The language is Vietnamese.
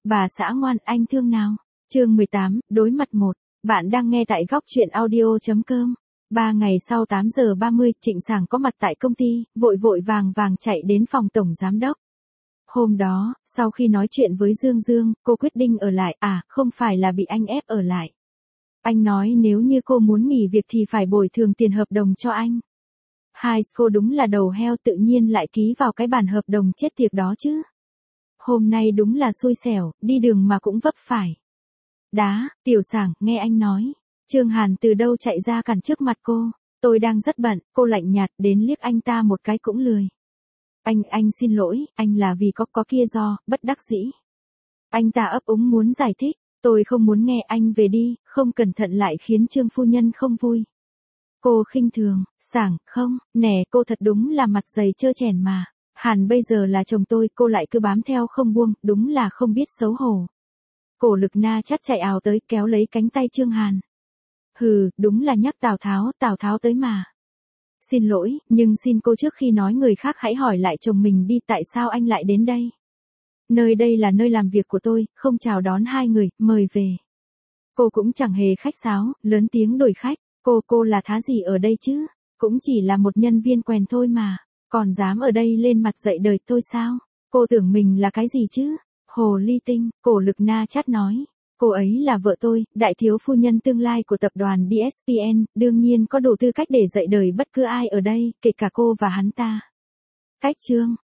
Bà xã ngoan, anh thương nào. Chương 18, đối mặt 1. Bạn đang nghe tại góc truyện audio.com. 3 ngày sau 8 giờ 30, Trịnh Sảng có mặt tại công ty, vội vội vàng vàng chạy đến phòng tổng giám đốc. Hôm đó, sau khi nói chuyện với Dương Dương, cô quyết định ở lại, không phải là bị anh ép ở lại. Anh nói nếu như cô muốn nghỉ việc thì phải bồi thường tiền hợp đồng cho anh. Cô đúng là đầu heo, tự nhiên lại ký vào cái bản hợp đồng chết tiệt đó chứ. Hôm nay đúng là xui xẻo, đi đường mà cũng vấp phải. Đá, Tiểu Sảng, nghe anh nói. Trương Hàn từ đâu chạy ra cản trước mặt cô. Tôi đang rất bận, cô lạnh nhạt đến liếc anh ta một cái cũng lười. Anh xin lỗi, anh là vì có kia do, bất đắc dĩ. Anh ta ấp úng muốn giải thích, tôi không muốn nghe, anh về đi, không cẩn thận lại khiến Trương phu nhân không vui. Cô khinh thường, Sảng, không, nè, cô thật đúng là mặt dày trơ chèn mà. Hàn bây giờ là chồng tôi, cô lại cứ bám theo không buông, đúng là không biết xấu hổ. Cổ Lực Na chát chạy ào tới kéo lấy cánh tay Trương Hàn. Hừ, đúng là nhắc Tào Tháo tới mà. Xin lỗi, nhưng xin cô trước khi nói người khác hãy hỏi lại chồng mình đi, tại sao anh lại đến đây? Nơi đây là nơi làm việc của tôi, không chào đón hai người, mời về. Cô cũng chẳng hề khách sáo, lớn tiếng đuổi khách, cô là thá gì ở đây chứ? Cũng chỉ là một nhân viên quèn thôi mà, còn dám ở đây lên mặt dạy đời tôi sao? Cô tưởng mình là cái gì chứ? Hồ ly tinh, Cổ Lực Na chát nói. Cô ấy là vợ tôi, đại thiếu phu nhân tương lai của tập đoàn DSPN, đương nhiên có đủ tư cách để dạy đời bất cứ ai ở đây, kể cả cô và hắn ta. Cách chương,